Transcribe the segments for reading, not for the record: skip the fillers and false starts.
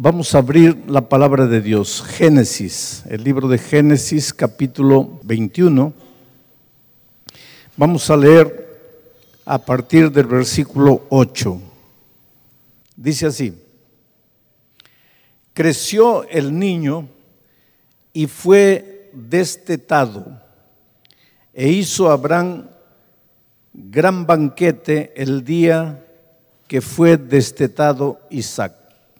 Vamos a abrir la palabra de Dios, Génesis, el libro de Génesis, capítulo 21. Vamos a leer a partir del versículo 8. Dice así: creció el niño y fue destetado, e hizo Abraham gran banquete el día que fue destetado Isaac.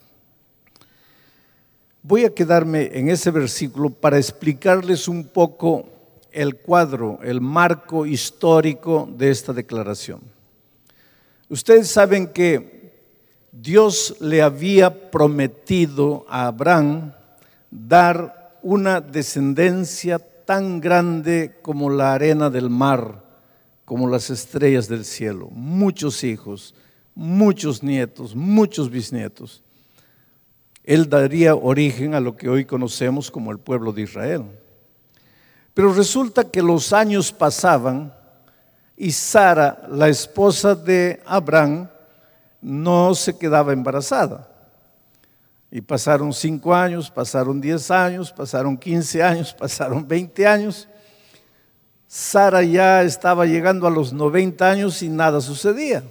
Voy a quedarme en ese versículo para explicarles un poco el cuadro, el marco histórico de esta declaración. Ustedes saben que Dios le había prometido a Abraham dar una descendencia tan grande como la arena del mar, como las estrellas del cielo, muchos hijos, muchos nietos, muchos bisnietos. Él daría origen a lo que hoy conocemos como el pueblo de Israel. Pero resulta que los años pasaban y Sara, la esposa de Abraham, no se quedaba embarazada. Y pasaron 5 años, pasaron 10 años, pasaron 15 años, pasaron 20 años. Sara ya estaba llegando a los 90 años y nada sucedía.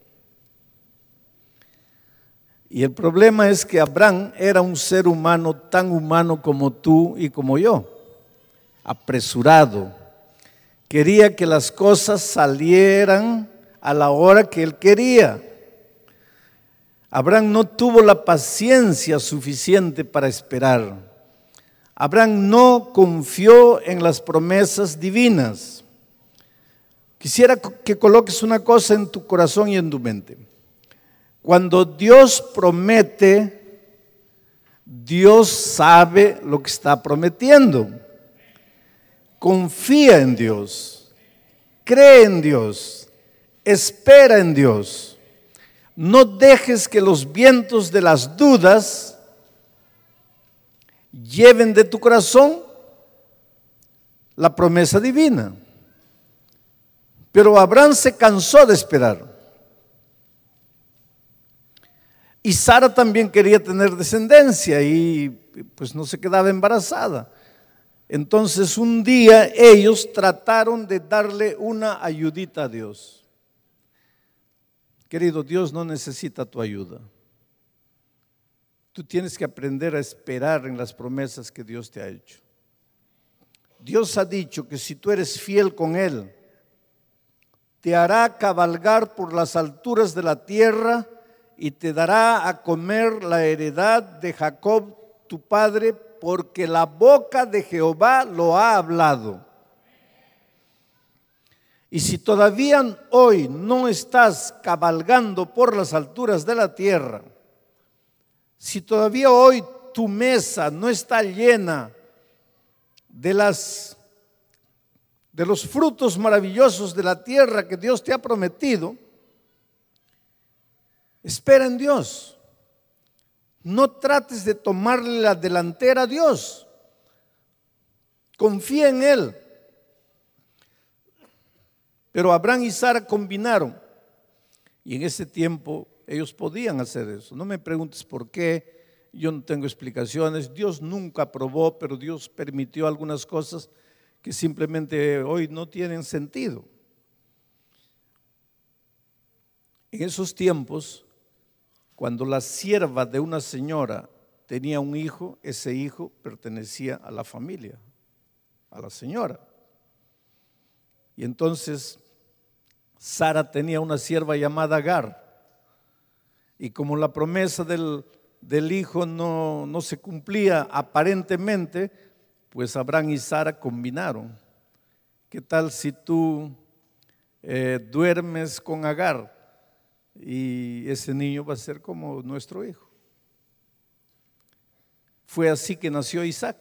Y el problema es que Abraham era un ser humano tan humano como tú y como yo, apresurado. Quería que las cosas salieran a la hora que él quería. Abraham no tuvo la paciencia suficiente para esperar. Abraham no confió en las promesas divinas. Quisiera que coloques una cosa en tu corazón y en tu mente. Cuando Dios promete, Dios sabe lo que está prometiendo. Confía en Dios, cree en Dios, espera en Dios. No dejes que los vientos de las dudas lleven de tu corazón la promesa divina. Pero Abraham se cansó de esperar. Y Sara también quería tener descendencia y pues no se quedaba embarazada. Entonces un día ellos trataron de darle una ayudita a Dios. Querido, Dios no necesita tu ayuda. Tú tienes que aprender a esperar en las promesas que Dios te ha hecho. Dios ha dicho que si tú eres fiel con Él, te hará cabalgar por las alturas de la tierra y te dará a comer la heredad de Jacob, tu padre, porque la boca de Jehová lo ha hablado. Y si todavía hoy no estás cabalgando por las alturas de la tierra, si todavía hoy tu mesa no está llena de los frutos maravillosos de la tierra que Dios te ha prometido, espera en Dios. No trates de tomarle la delantera a Dios. Confía en Él. Pero Abraham y Sara combinaron. Y en ese tiempo ellos podían hacer eso. No me preguntes por qué, yo no tengo explicaciones. Dios nunca aprobó, pero Dios permitió algunas cosas que simplemente hoy no tienen sentido. En esos tiempos, cuando la sierva de una señora tenía un hijo, ese hijo pertenecía a la familia, a la señora. Y entonces Sara tenía una sierva llamada Agar. Y como la promesa del hijo no se cumplía aparentemente, pues Abraham y Sara combinaron. ¿Qué tal si tú duermes con Agar? Y ese niño va a ser como nuestro hijo. Fue así que nació Isaac.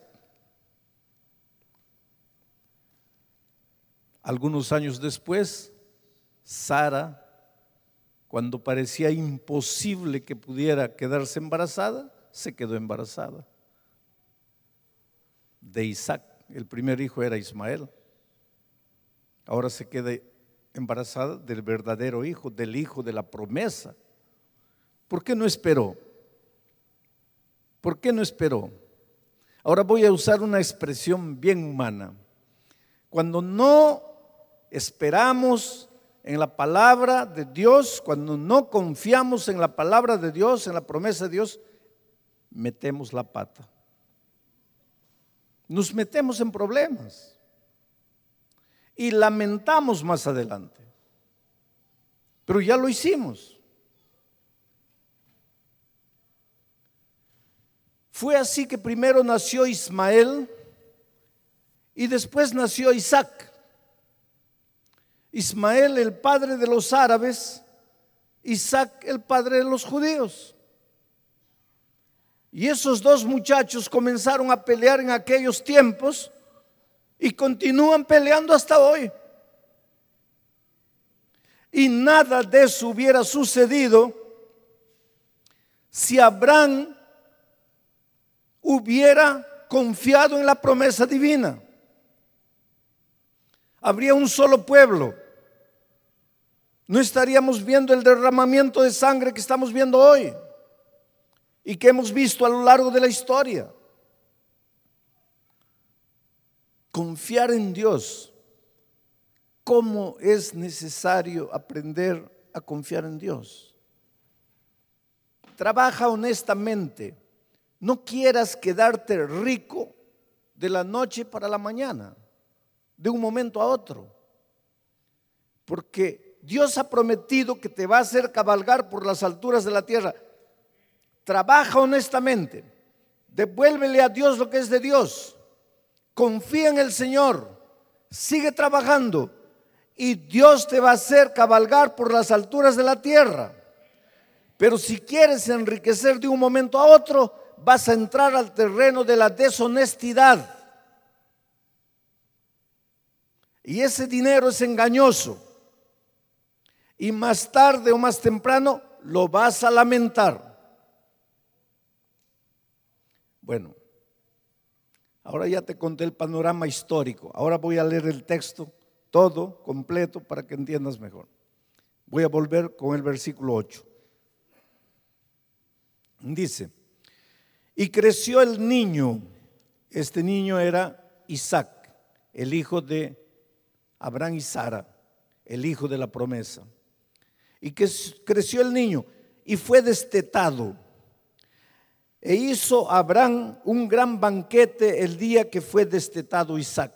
Algunos años después, Sara, cuando parecía imposible que pudiera quedarse embarazada, se quedó embarazada de Isaac. El primer hijo era Ismael. Ahora se queda embarazada del verdadero hijo, del hijo de la promesa. ¿Por qué no esperó? ¿Por qué no esperó? Ahora voy a usar una expresión bien humana. Cuando no esperamos en la palabra de Dios, cuando no confiamos en la palabra de Dios, en la promesa de Dios, metemos la pata. Nos metemos en problemas y lamentamos más adelante. Pero ya lo hicimos. Fue así que primero nació Ismael y después nació Isaac. Ismael, el padre de los árabes, Isaac, el padre de los judíos. Y esos dos muchachos comenzaron a pelear en aquellos tiempos y continúan peleando hasta hoy. Y nada de eso hubiera sucedido si Abraham hubiera confiado en la promesa divina. Habría un solo pueblo. No estaríamos viendo el derramamiento de sangre que estamos viendo hoy y que hemos visto a lo largo de la historia. Confiar en Dios. ¿Cómo es necesario aprender a confiar en Dios? Trabaja honestamente. No quieras quedarte rico de la noche para la mañana, de un momento a otro, porque Dios ha prometido que te va a hacer cabalgar por las alturas de la tierra. Trabaja honestamente, devuélvele a Dios lo que es de Dios, confía en el Señor, sigue trabajando y Dios te va a hacer cabalgar por las alturas de la tierra. Pero si quieres enriquecer de un momento a otro, vas a entrar al terreno de la deshonestidad. Y ese dinero es engañoso. Y más tarde o más temprano lo vas a lamentar. Bueno, ahora ya te conté el panorama histórico. Ahora voy a leer el texto todo, completo, para que entiendas mejor. Voy a volver con el versículo 8. Dice: y creció el niño. Este niño era Isaac, el hijo de Abraham y Sara, el hijo de la promesa. Y que creció el niño y fue destetado. E hizo Abraham un gran banquete el día que fue destetado Isaac.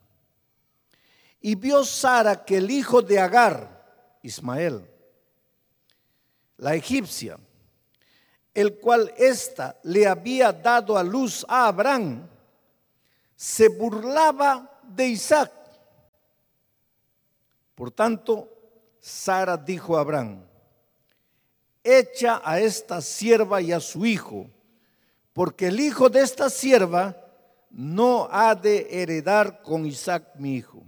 Y vio Sara que el hijo de Agar, Ismael, la egipcia, el cual ésta le había dado a luz a Abraham, se burlaba de Isaac. Por tanto, Sara dijo a Abraham: echa a esta sierva y a su hijo, porque el hijo de esta sierva no ha de heredar con Isaac mi hijo.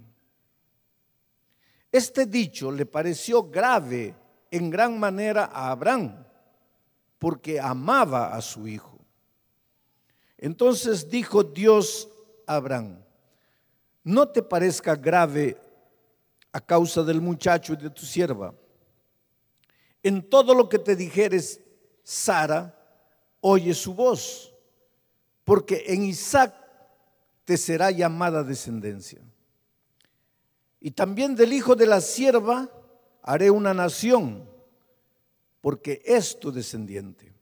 Este dicho le pareció grave en gran manera a Abraham, porque amaba a su hijo. Entonces dijo Dios a Abraham: no te parezca grave a causa del muchacho y de tu sierva. En todo lo que te dijeres Sara, oye su voz, porque en Isaac te será llamada descendencia. Y también del hijo de la sierva haré una nación, porque es tu descendiente.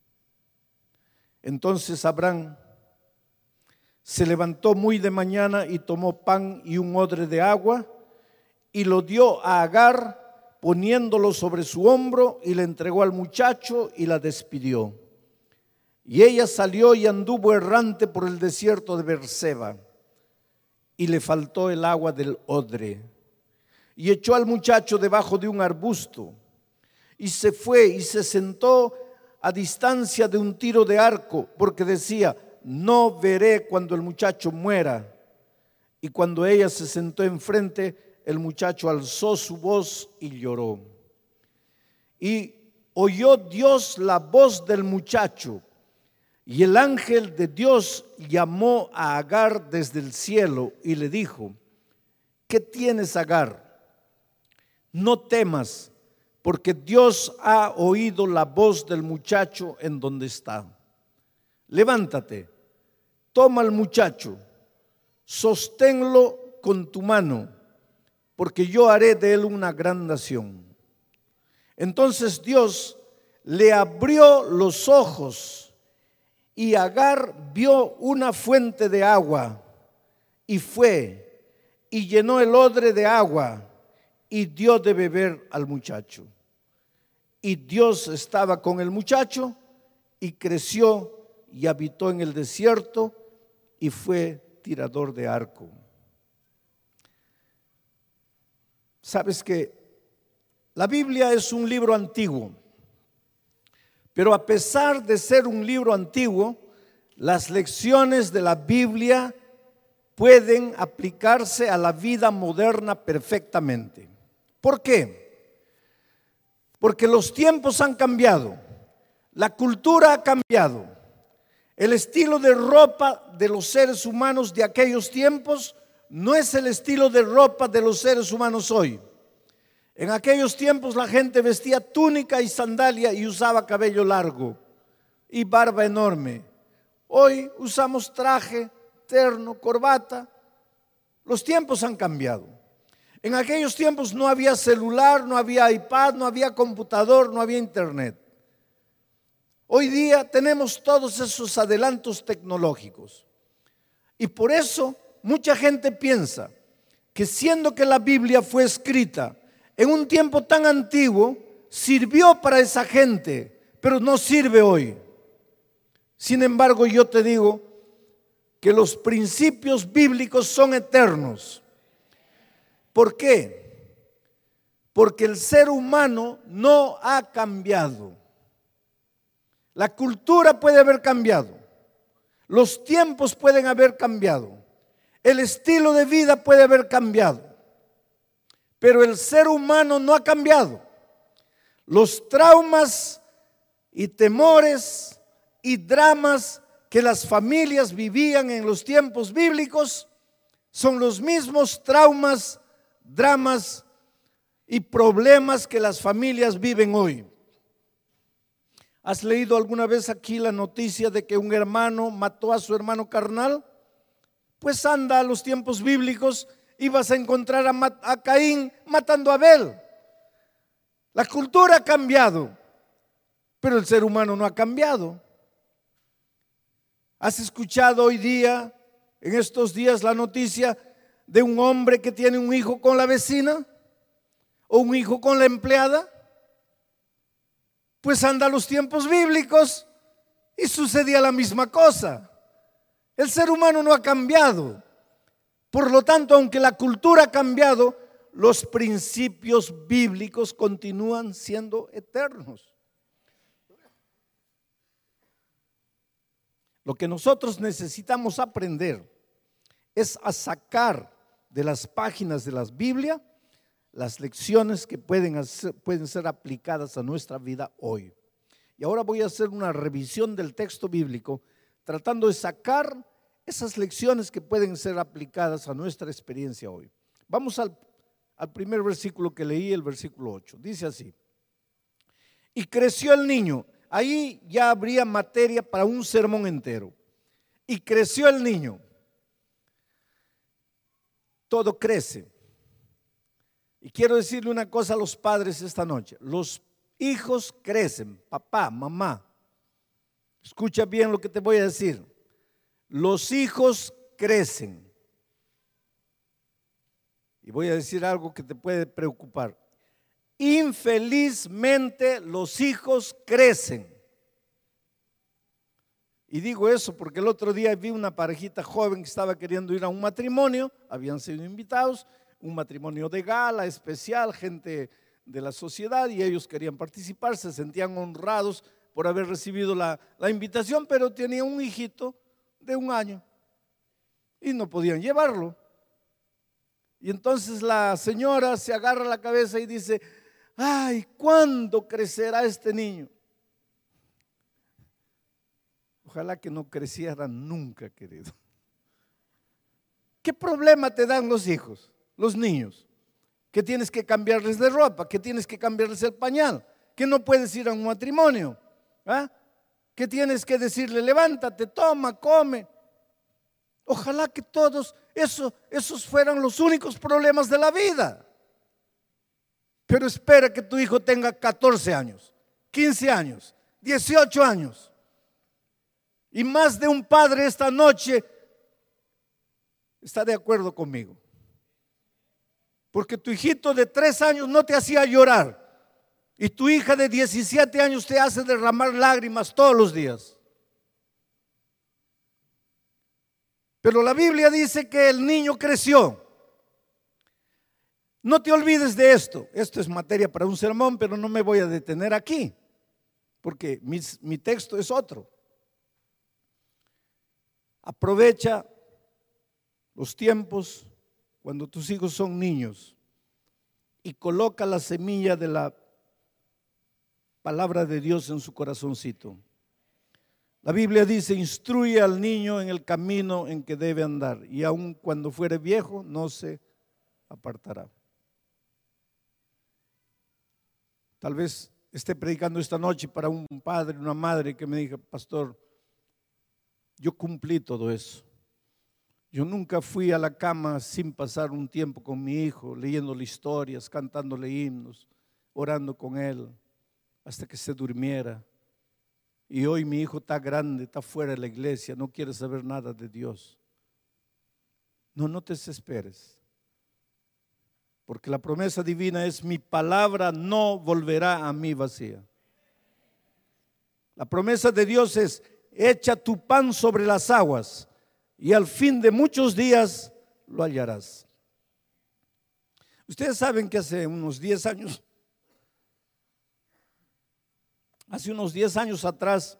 Entonces Abraham se levantó muy de mañana y tomó pan y un odre de agua y lo dio a Agar, poniéndolo sobre su hombro, y le entregó al muchacho y la despidió. Y ella salió y anduvo errante por el desierto de Beerseba, y le faltó el agua del odre. Y echó al muchacho debajo de un arbusto, y se fue y se sentó a distancia de un tiro de arco, porque decía: no veré cuando el muchacho muera. Y cuando ella se sentó enfrente, el muchacho alzó su voz y lloró. Y oyó Dios la voz del muchacho, y el ángel de Dios llamó a Agar desde el cielo y le dijo: ¿qué tienes, Agar? No temas, porque Dios ha oído la voz del muchacho en donde está. levántate, toma al muchacho, sosténlo con tu mano, porque yo haré de él una gran nación. Entonces Dios le abrió los ojos y Agar vio una fuente de agua y fue y llenó el odre de agua y dio de beber al muchacho. Y Dios estaba con el muchacho y creció y habitó en el desierto y fue tirador de arco. Sabes que la Biblia es un libro antiguo, pero a pesar de ser un libro antiguo, las lecciones de la Biblia pueden aplicarse a la vida moderna perfectamente. ¿Por qué? Porque los tiempos han cambiado, la cultura ha cambiado, el estilo de ropa de los seres humanos de aquellos tiempos no es el estilo de ropa de los seres humanos hoy. En aquellos tiempos la gente vestía túnica y sandalia y usaba cabello largo y barba enorme. Hoy usamos traje, terno, corbata. Los tiempos han cambiado. En aquellos tiempos no había celular, no había iPad, no había computador, no había internet. Hoy día tenemos todos esos adelantos tecnológicos. Y por eso mucha gente piensa que siendo que la Biblia fue escrita en un tiempo tan antiguo, sirvió para esa gente, pero no sirve hoy. Sin embargo, yo te digo que los principios bíblicos son eternos. ¿Por qué? Porque el ser humano no ha cambiado. La cultura puede haber cambiado, los tiempos pueden haber cambiado, el estilo de vida puede haber cambiado, pero el ser humano no ha cambiado. Los traumas y temores y dramas que las familias vivían en los tiempos bíblicos son los mismos traumas, dramas y problemas que las familias viven hoy. ¿Has leído alguna vez aquí la noticia de que un hermano mató a su hermano carnal? Pues anda a los tiempos bíblicos y vas a encontrar a Caín matando a Abel. La cultura ha cambiado, pero el ser humano no ha cambiado. ¿Has escuchado hoy día, en estos días, la noticia de un hombre que tiene un hijo con la vecina o un hijo con la empleada? Pues anda a los tiempos bíblicos y sucedía la misma cosa. El ser humano no ha cambiado. Por lo tanto, aunque la cultura ha cambiado, los principios bíblicos continúan siendo eternos. Lo que nosotros necesitamos aprender es a sacar de las páginas de la Biblia las lecciones que pueden ser aplicadas a nuestra vida hoy. Y ahora voy a hacer una revisión del texto bíblico, tratando de sacar esas lecciones que pueden ser aplicadas a nuestra experiencia hoy. Vamos al primer versículo que leí, el versículo 8. Dice así: y creció el niño. Ahí ya habría materia para un sermón entero. Y creció el niño. Todo crece. Y quiero decirle una cosa a los padres esta noche. Los hijos crecen, papá, mamá. Escucha bien lo que te voy a decir. Los hijos crecen. Y voy a decir algo que te puede preocupar. Infelizmente los hijos crecen. Y digo eso porque el otro día vi una parejita joven que estaba queriendo ir a un matrimonio, habían sido invitados, un matrimonio de gala, especial, gente de la sociedad, y ellos querían participar, se sentían honrados por haber recibido la invitación, pero tenían un hijito de 1 año y no podían llevarlo. Y entonces la señora se agarra la cabeza y dice: ay, ¿cuándo crecerá este niño? Ojalá que no creciera nunca, querido. ¿Qué problema te dan los hijos, los niños? Que tienes que cambiarles de ropa, que tienes que cambiarles el pañal, que no puedes ir a un matrimonio, ¿ah? que tienes que decirle, levántate, toma, come. Ojalá que todos esos fueran los únicos problemas de la vida. Pero espera que tu hijo tenga 14 años, 15 años, 18 años. Y más de un padre esta noche está de acuerdo conmigo. Porque tu hijito de 3 años no te hacía llorar. Y tu hija de 17 años te hace derramar lágrimas todos los días. Pero la Biblia dice que el niño creció. No te olvides de esto. Esto es materia para un sermón, pero no me voy a detener aquí, porque mi texto es otro. Aprovecha los tiempos cuando tus hijos son niños y coloca la semilla de la palabra de Dios en su corazoncito. La Biblia dice, instruye al niño en el camino en que debe andar, y aun cuando fuere viejo no se apartará. Tal vez esté predicando esta noche para un padre, una madre que me diga, pastor, yo cumplí todo eso. Yo nunca fui a la cama sin pasar un tiempo con mi hijo, leyéndole historias, cantándole himnos, orando con él, hasta que se durmiera. Y hoy mi hijo está grande, está fuera de la iglesia, no quiere saber nada de Dios. No te desesperes. Porque la promesa divina es: mi palabra no volverá a mí vacía. La promesa de Dios es: echa tu pan sobre las aguas y al fin de muchos días lo hallarás. Ustedes saben que hace unos 10 años atrás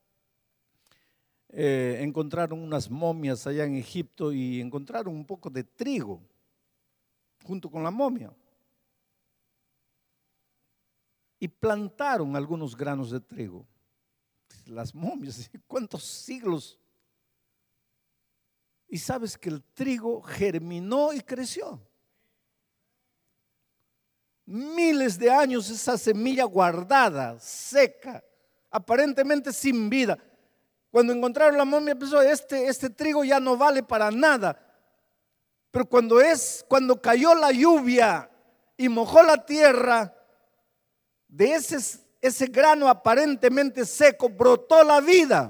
encontraron unas momias allá en Egipto y encontraron un poco de trigo junto con la momia. Y plantaron algunos granos de trigo. Las momias, ¿cuántos siglos? Y sabes que el trigo germinó y creció. Miles de años esa semilla guardada, seca, aparentemente sin vida. Cuando encontraron la momia pensó, este trigo ya no vale para nada. Pero cuando cayó la lluvia y mojó la tierra, de ese grano aparentemente seco brotó la vida.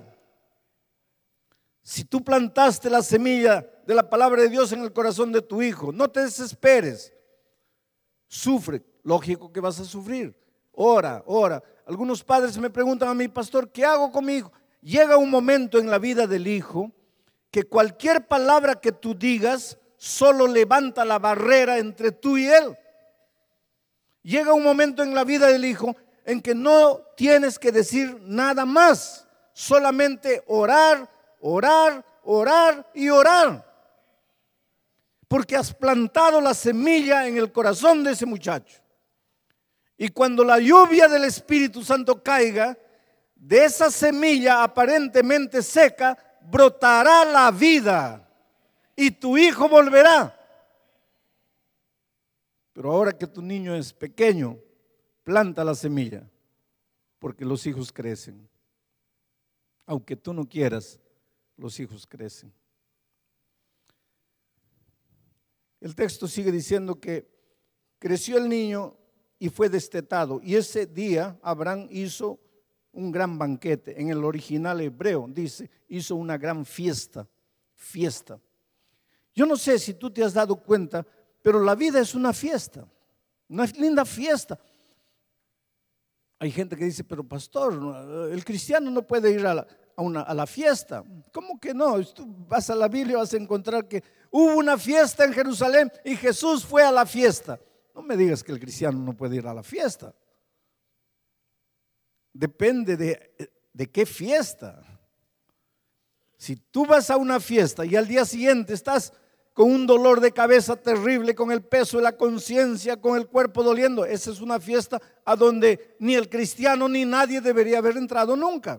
Si tú plantaste la semilla de la palabra de Dios en el corazón de tu hijo, no te desesperes. Sufre, lógico que vas a sufrir. Ora. Algunos padres me preguntan a mí, pastor, ¿qué hago con mi hijo? Llega un momento en la vida del hijo que cualquier palabra que tú digas solo levanta la barrera entre tú y él. Llega un momento en la vida del hijo en que no tienes que decir nada más, solamente orar y orar. Porque has plantado la semilla en el corazón de ese muchacho. Y cuando la lluvia del Espíritu Santo caiga, de esa semilla aparentemente seca brotará la vida y tu hijo volverá. Pero ahora que tu niño es pequeño, planta la semilla, porque los hijos crecen. Aunque tú no quieras, los hijos crecen. El texto sigue diciendo que creció el niño y fue destetado. Y ese día Abraham hizo un gran banquete. En el original hebreo dice, hizo una gran fiesta. Yo no sé si tú te has dado cuenta, pero la vida es una fiesta, una linda fiesta. Hay gente que dice, pero pastor, el cristiano no puede ir a la fiesta. ¿Cómo que no? Tú vas a la Biblia y vas a encontrar que hubo una fiesta en Jerusalén y Jesús fue a la fiesta. No me digas que el cristiano no puede ir a la fiesta. Depende de qué fiesta. Si tú vas a una fiesta y al día siguiente estás con un dolor de cabeza terrible, con el peso de la conciencia, con el cuerpo doliendo, esa es una fiesta a donde ni el cristiano ni nadie debería haber entrado nunca.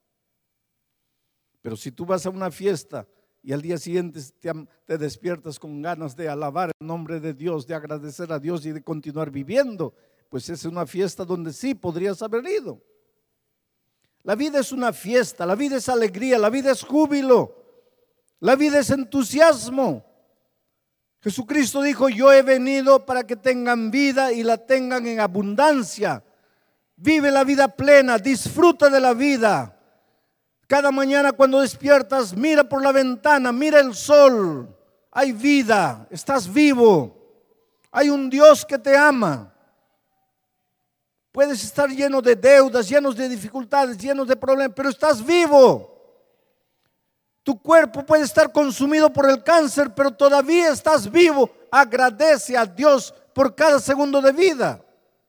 Pero si tú vas a una fiesta y al día siguiente te despiertas con ganas de alabar el nombre de Dios, de agradecer a Dios y de continuar viviendo, pues esa es una fiesta donde sí podrías haber ido. La vida es una fiesta, la vida es alegría, la vida es júbilo, la vida es entusiasmo. Jesucristo dijo: yo he venido para que tengan vida y la tengan en abundancia. Vive la vida plena, disfruta de la vida. Cada mañana cuando despiertas, mira por la ventana, mira el sol. Hay vida, estás vivo. Hay un Dios que te ama. Puedes estar lleno de deudas, llenos de dificultades, llenos de problemas, pero estás vivo. Tu cuerpo puede estar consumido por el cáncer, pero todavía estás vivo. Agradece a Dios por cada segundo de vida.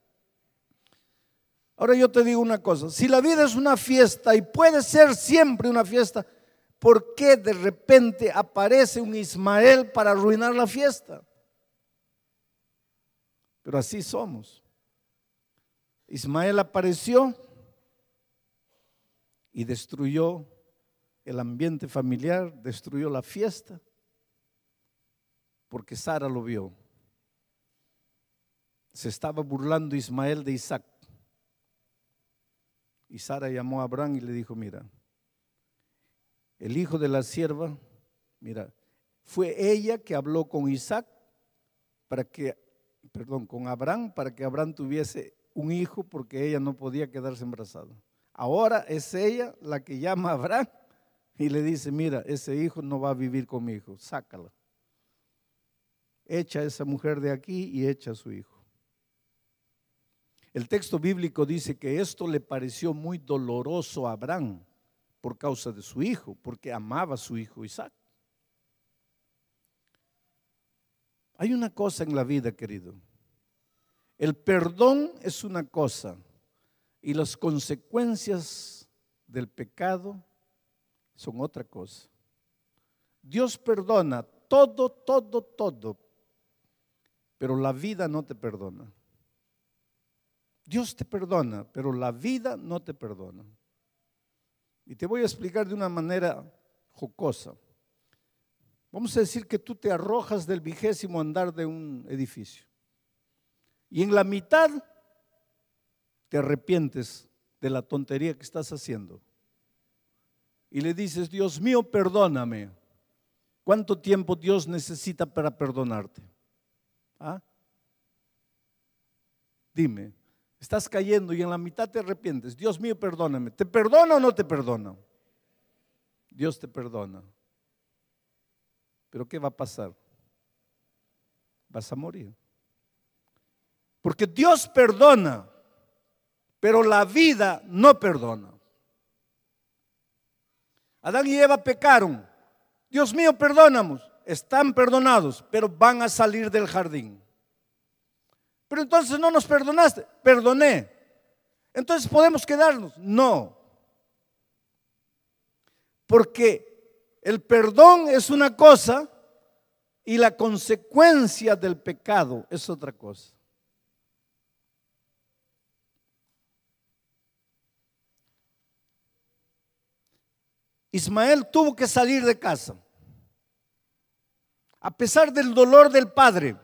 Ahora yo te digo una cosa: si la vida es una fiesta y puede ser siempre una fiesta, ¿por qué de repente aparece un Ismael para arruinar la fiesta? Pero así somos. Ismael apareció y destruyó el ambiente familiar, destruyó la fiesta, porque Sara lo vio. Se estaba burlando Ismael de Isaac. Y Sara llamó a Abraham y le dijo: mira, el hijo de la sierva, mira, fue ella que habló con con Abraham, para que Abraham tuviese un hijo, porque ella no podía quedarse embarazada. Ahora es ella la que llama a Abraham y le dice: mira, ese hijo no va a vivir con mi hijo, sácala. Echa a esa mujer de aquí y echa a su hijo. El texto bíblico dice que esto le pareció muy doloroso a Abraham por causa de su hijo, porque amaba a su hijo Isaac. Hay una cosa en la vida, querido. El perdón es una cosa y las consecuencias del pecado son otra cosa. Dios perdona todo, pero la vida no te perdona. Dios te perdona, pero la vida no te perdona. Y te voy a explicar de una manera jocosa. Vamos a decir que tú te arrojas del 20º andar de un edificio y en la mitad te arrepientes de la tontería que estás haciendo y le dices: Dios mío, perdóname. ¿Cuánto tiempo Dios necesita para perdonarte? ¿Ah? Dime, estás cayendo y en la mitad te arrepientes. Dios mío, perdóname. ¿Te perdona o no te perdona? Dios te perdona. Pero ¿qué va a pasar? Vas a morir. Porque Dios perdona, pero la vida no perdona. Adán y Eva pecaron. Dios mío, perdónanos. Están perdonados, pero van a salir del jardín. Pero entonces no nos perdonaste. Perdoné. Entonces podemos quedarnos. No. Porque el perdón es una cosa y la consecuencia del pecado es otra cosa. Ismael tuvo que salir de casa, a pesar del dolor del padre.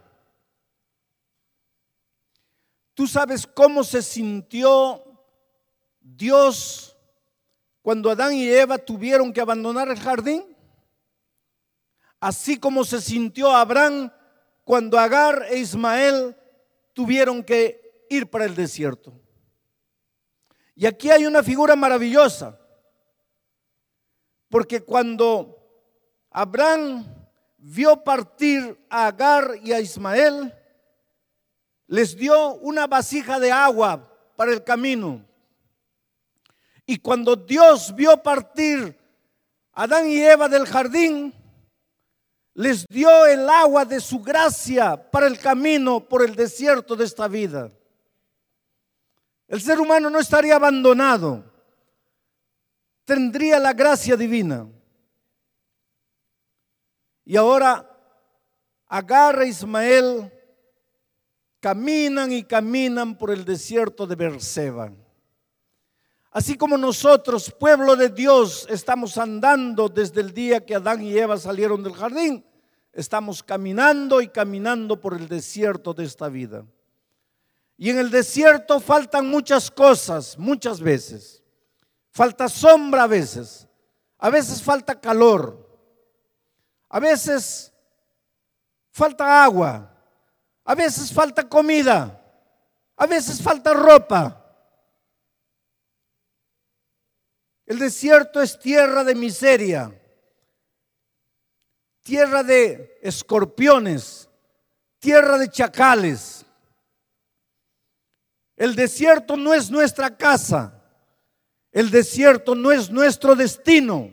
¿Tú sabes cómo se sintió Dios cuando Adán y Eva tuvieron que abandonar el jardín? Así como se sintió Abraham cuando Agar e Ismael tuvieron que ir para el desierto. Y aquí hay una figura maravillosa, porque cuando Abraham vio partir a Agar y a Ismael, les dio una vasija de agua para el camino. Y cuando Dios vio partir a Adán y Eva del jardín, les dio el agua de su gracia para el camino por el desierto de esta vida. El ser humano no estaría abandonado, tendría la gracia divina. Y ahora Agar e Ismael caminan y caminan por el desierto de Beerseba. Así como nosotros, pueblo de Dios, estamos andando desde el día que Adán y Eva salieron del jardín, estamos caminando y caminando por el desierto de esta vida. Y en el desierto faltan muchas cosas, muchas veces. falta sombra a veces falta calor, a veces falta agua, a veces falta comida, a veces falta ropa. El desierto es tierra de miseria, tierra de escorpiones, tierra de chacales. El desierto no es nuestra casa, el desierto no es nuestro destino.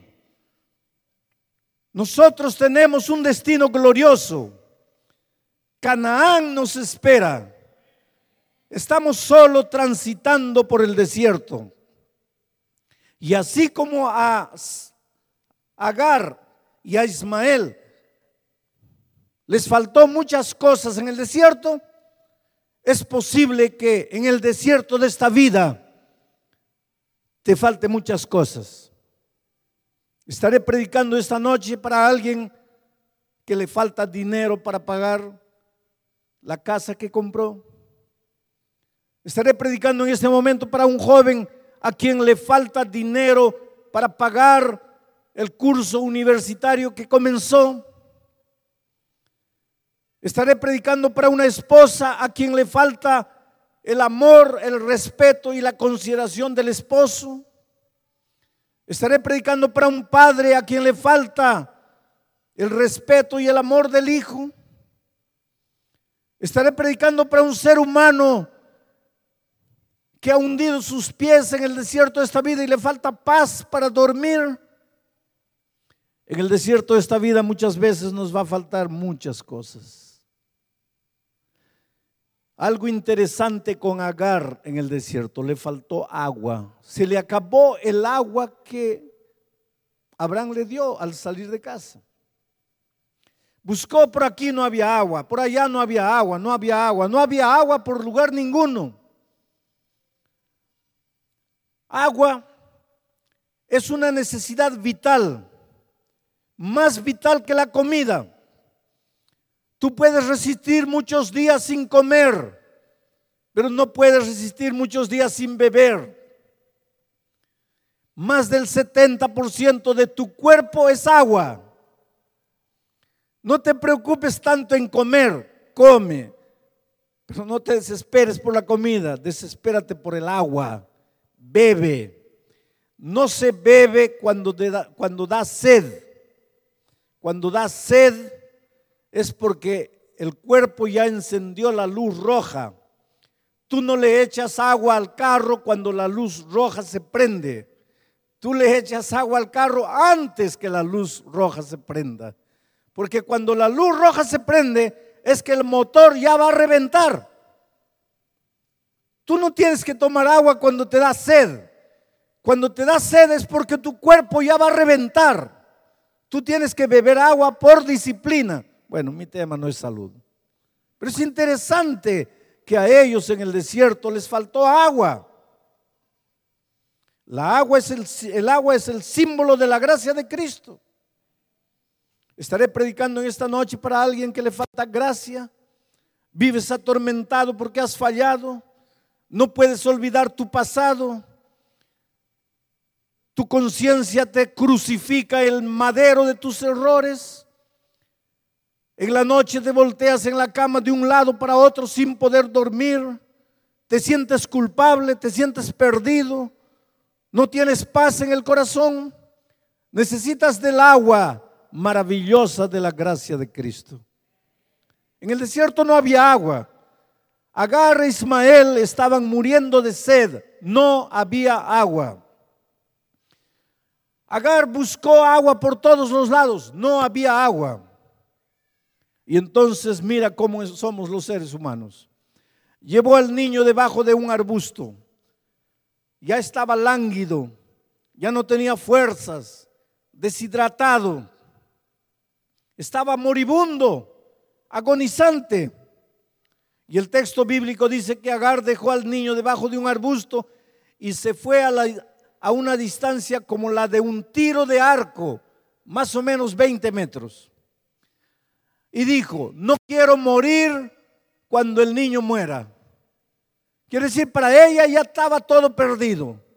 Nosotros tenemos un destino glorioso. Canaán nos espera. Estamos solo transitando por el desierto. Y así como a Agar y a Ismael les faltó muchas cosas en el desierto, es posible que en el desierto de esta vida te falte muchas cosas. Estaré predicando esta noche para alguien que le falta dinero para pagar la casa que compró. Estaré predicando en este momento para un joven a quien le falta dinero para pagar el curso universitario que comenzó. Estaré predicando para una esposa a quien le falta el amor, el respeto y la consideración del esposo. Estaré predicando para un padre a quien le falta el respeto y el amor del hijo. Estaré predicando para un ser humano que ha hundido sus pies en el desierto de esta vida y le falta paz para dormir. En el desierto de esta vida muchas veces nos va a faltar muchas cosas. Algo interesante con Agar en el desierto: le faltó agua. Se le acabó el agua que Abraham le dio al salir de casa. Buscó por aquí, no había agua, por allá no había agua, no había agua, no había agua por lugar ninguno. Agua es una necesidad vital, más vital que la comida. Tú puedes resistir muchos días sin comer, pero no puedes resistir muchos días sin beber. Más del 70% de tu cuerpo es agua. No te preocupes tanto en comer, come, pero no te desesperes por la comida, desespérate por el agua. Bebe. No se bebe cuando da sed. Cuando da sed es porque el cuerpo ya encendió la luz roja. Tú no le echas agua al carro cuando la luz roja se prende. Tú le echas agua al carro antes que la luz roja se prenda. Porque cuando la luz roja se prende es que el motor ya va a reventar. Tú no tienes que tomar agua cuando te da sed. Cuando te da sed es porque tu cuerpo ya va a reventar. Tú tienes que beber agua por disciplina. Bueno, mi tema no es salud, pero es interesante que a ellos en el desierto les faltó agua. El agua es el símbolo de la gracia de Cristo. Estaré predicando en esta noche para alguien que le falta gracia. Vives atormentado porque has fallado. No puedes olvidar tu pasado. Tu conciencia te crucifica el madero de tus errores. En la noche te volteas en la cama de un lado para otro sin poder dormir. Te sientes culpable, te sientes perdido. No tienes paz en el corazón. Necesitas del agua maravillosa de la gracia de Cristo. En el desierto no había agua. Agar e Ismael estaban muriendo de sed. No había agua. Agar buscó agua por todos los lados. No había agua. Y entonces mira cómo somos los seres humanos. Llevó al niño debajo de un arbusto. Ya estaba lánguido. Ya no tenía fuerzas. Deshidratado. Estaba moribundo, agonizante. Y el texto bíblico dice que Agar dejó al niño debajo de un arbusto y se fue a una distancia como la de un tiro de arco, más o menos 20 metros. Y dijo: no quiero morir cuando el niño muera. Quiere decir, para ella ya estaba todo perdido.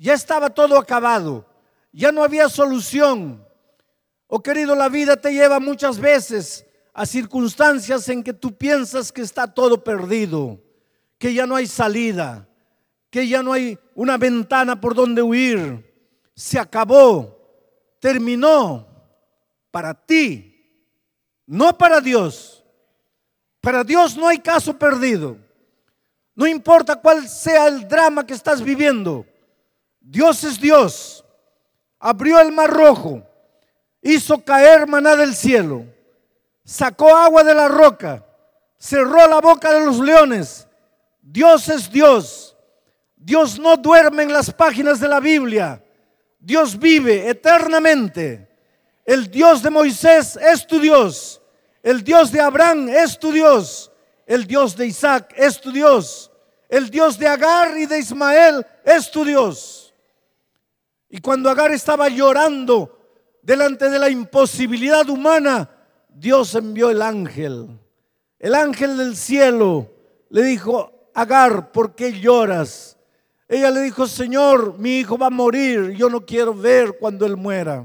Ya estaba todo acabado, ya no había solución. Oh querido, la vida te lleva muchas veces a circunstancias en que tú piensas que está todo perdido, que ya no hay salida, que ya no hay una ventana por donde huir. Se acabó, terminó para ti, no para Dios. Para Dios no hay caso perdido. No importa cuál sea el drama que estás viviendo, Dios es Dios. Abrió el mar rojo, hizo caer maná del cielo, sacó agua de la roca, cerró la boca de los leones. Dios es Dios. Dios no duerme en las páginas de la Biblia. Dios vive eternamente. El Dios de Moisés es tu Dios. El Dios de Abraham es tu Dios. El Dios de Isaac es tu Dios. El Dios de Agar y de Ismael es tu Dios. Y cuando Agar estaba llorando delante de la imposibilidad humana, Dios envió el ángel. El ángel del cielo le dijo: Agar, ¿por qué lloras? Ella le dijo: Señor, mi hijo va a morir, yo no quiero ver cuando él muera.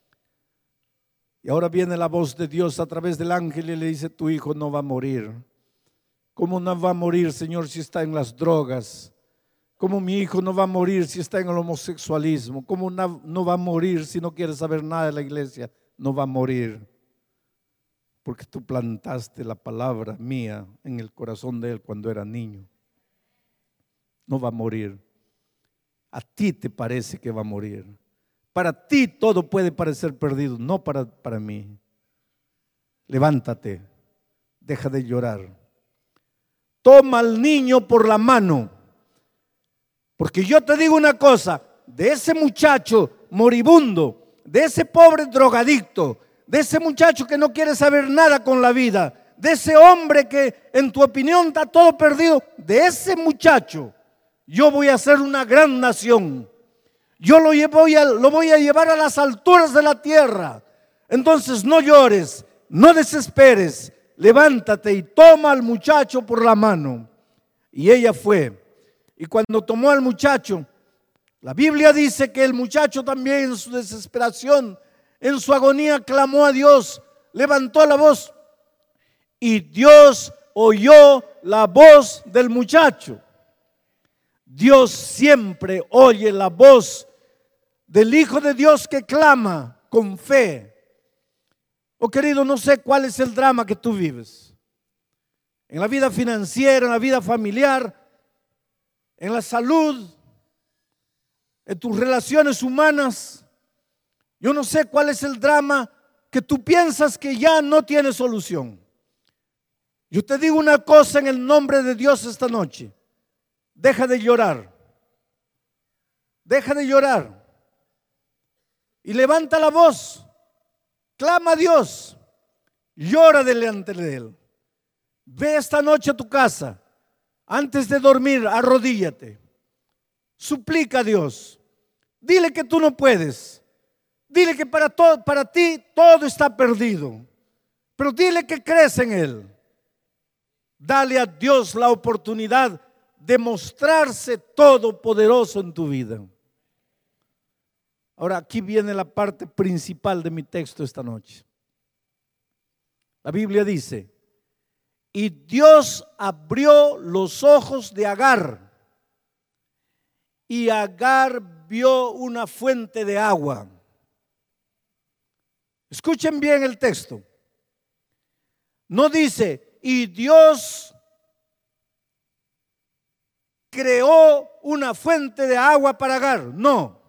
Y ahora viene la voz de Dios a través del ángel y le dice: tu hijo no va a morir. ¿Cómo no va a morir, Señor, si está en las drogas? ¿Cómo mi hijo no va a morir si está en el homosexualismo? ¿Cómo no va a morir si no quiere saber nada de la iglesia? No va a morir, porque tú plantaste la palabra mía en el corazón de él cuando era niño. No va a morir. A ti te parece que va a morir. Para ti todo puede parecer perdido, no para mí. Levántate, deja de llorar. Toma al niño por la mano, porque yo te digo una cosa: de ese muchacho moribundo, de ese pobre drogadicto, de ese muchacho que no quiere saber nada con la vida, de ese hombre que en tu opinión está todo perdido, de ese muchacho yo voy a hacer una gran nación. Yo lo voy a llevar a las alturas de la tierra. Entonces no llores, no desesperes, levántate y toma al muchacho por la mano. Y ella fue. Y cuando tomó al muchacho, la Biblia dice que el muchacho también en su desesperación, en su agonía, clamó a Dios, levantó la voz. Y Dios oyó la voz del muchacho. Dios siempre oye la voz del Hijo de Dios que clama con fe. Oh querido, no sé cuál es el drama que tú vives. En la vida financiera, en la vida familiar, en la salud, en tus relaciones humanas. Yo no sé cuál es el drama que tú piensas que ya no tiene solución. Yo te digo una cosa en el nombre de Dios esta noche: deja de llorar, deja de llorar y levanta la voz, clama a Dios, llora delante de Él. Ve esta noche a tu casa, antes de dormir, arrodíllate, suplica a Dios, dile que tú no puedes, dile que para ti todo está perdido, pero dile que crees en Él. Dale a Dios la oportunidad de mostrarse todopoderoso en tu vida. Ahora aquí viene la parte principal de mi texto esta noche. La Biblia dice: y Dios abrió los ojos de Agar, y Agar vio una fuente de agua. Escuchen bien el texto. No dice: y Dios creó una fuente de agua para Agar. No.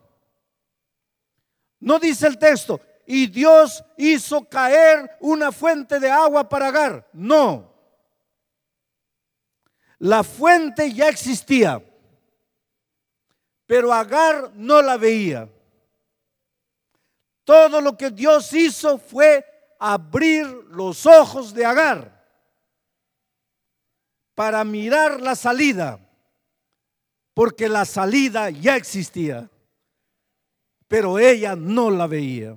No dice el texto: y Dios hizo caer una fuente de agua para Agar. No. La fuente ya existía, pero Agar no la veía. Todo lo que Dios hizo fue abrir los ojos de Agar para mirar la salida, porque la salida ya existía, pero ella no la veía.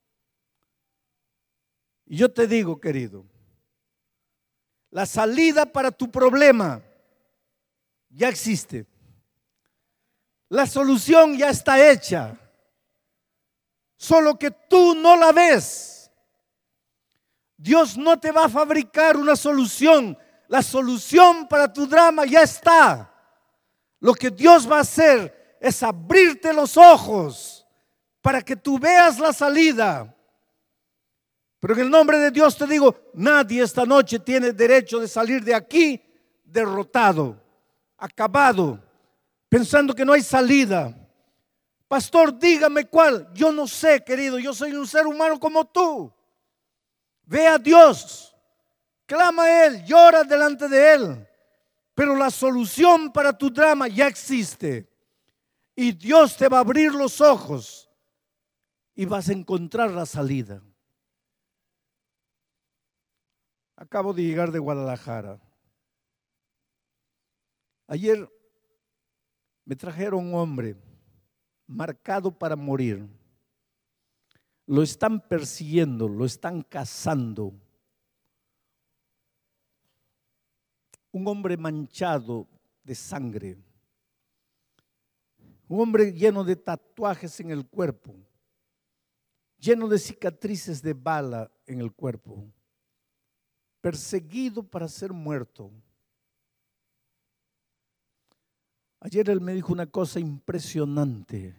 Y yo te digo, querido, la salida para tu problema ya existe. La solución ya está hecha, solo que tú no la ves. Dios no te va a fabricar una solución. La solución para tu drama ya está. Lo que Dios va a hacer es abrirte los ojos para que tú veas la salida. Pero en el nombre de Dios te digo, nadie esta noche tiene derecho de salir de aquí derrotado, acabado, pensando que no hay salida. Pastor, dígame cuál. Yo no sé, querido, yo soy un ser humano como tú. Ve a Dios, clama a Él, llora delante de Él. Pero la solución para tu drama ya existe. Y Dios te va a abrir los ojos y vas a encontrar la salida. Acabo de llegar de Guadalajara. Ayer me trajeron un hombre marcado para morir. Lo están persiguiendo, lo están cazando. Un hombre manchado de sangre. Un hombre lleno de tatuajes en el cuerpo. Lleno de cicatrices de bala en el cuerpo. Perseguido para ser muerto. Ayer él me dijo una cosa impresionante.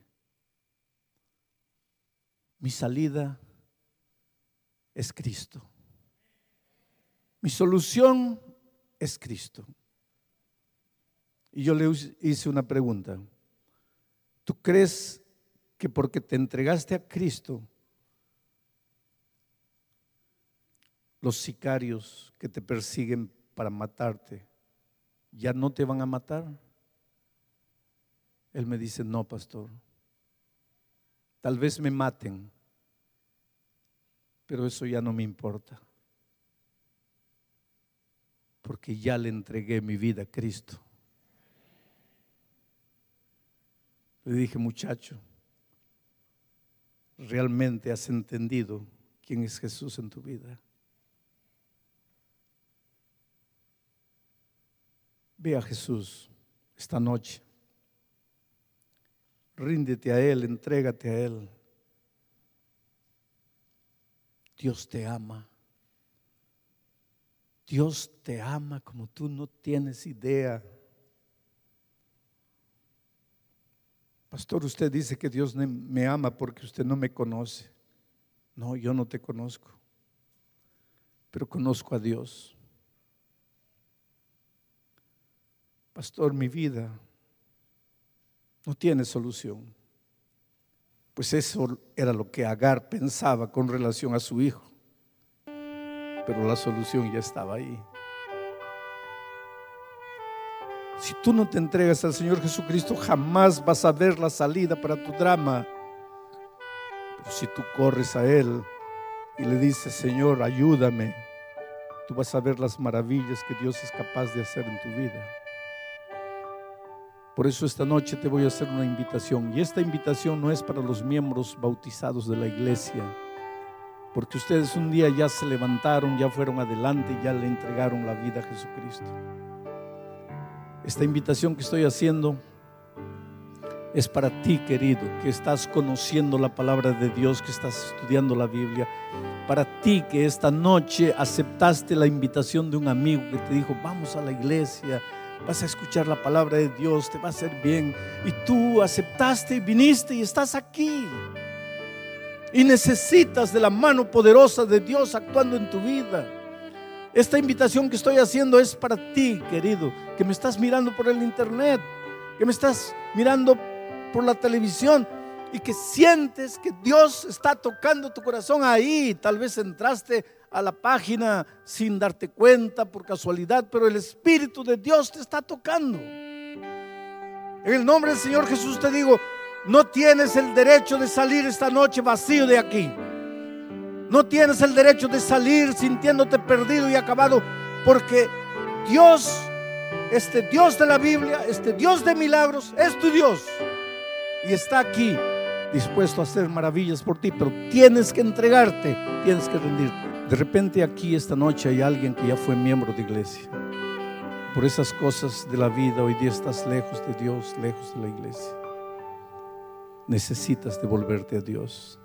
Mi salida es Cristo. Mi solución es Cristo. Y yo le hice una pregunta. ¿Tú crees que porque te entregaste a Cristo, los sicarios que te persiguen para matarte ya no te van a matar? Él me dice, no, pastor. Tal vez me maten, pero eso ya no me importa, porque ya le entregué mi vida a Cristo. Le dije, muchacho, ¿realmente has entendido quién es Jesús en tu vida? Ve a Jesús esta noche. Ríndete a Él, entrégate a Él. Dios te ama. Dios te ama como tú no tienes idea. Pastor, usted dice que Dios me ama porque usted no me conoce. No, yo no te conozco, pero conozco a Dios. Pastor, mi vida no tiene solución. Pues eso era lo que Agar pensaba con relación a su hijo. Pero la solución ya estaba ahí. Si tú no te entregas al Señor Jesucristo, jamás vas a ver la salida para tu drama. Pero si tú corres a Él y le dices, Señor, ayúdame, tú vas a ver las maravillas que Dios es capaz de hacer en tu vida. Por eso esta noche te voy a hacer una invitación. Y esta invitación no es para los miembros bautizados de la iglesia, porque ustedes un día ya se levantaron, ya fueron adelante y ya le entregaron la vida a Jesucristo. Esta invitación que estoy haciendo es para ti, querido, que estás conociendo la palabra de Dios, que estás estudiando la Biblia. Para ti que esta noche aceptaste la invitación de un amigo que te dijo, vamos a la iglesia, vas a escuchar la palabra de Dios, te va a hacer bien. Y tú aceptaste y viniste y estás aquí. Y necesitas de la mano poderosa de Dios actuando en tu vida. Esta invitación que estoy haciendo es para ti, querido, que me estás mirando por el internet, que me estás mirando por la televisión y que sientes que Dios está tocando tu corazón ahí. Tal vez entraste a la página sin darte cuenta por casualidad, pero el Espíritu de Dios te está tocando. En el nombre del Señor Jesús te digo, no tienes el derecho de salir esta noche vacío de aquí. No tienes el derecho de salir sintiéndote perdido y acabado, porque Dios, este Dios de la Biblia, este Dios de milagros, es tu Dios y está aquí dispuesto a hacer maravillas por ti, pero tienes que entregarte, tienes que rendirte. De repente aquí esta noche hay alguien que ya fue miembro de iglesia. Por esas cosas de la vida hoy día estás lejos de Dios, lejos de la iglesia. necesitas devolverte a Dios.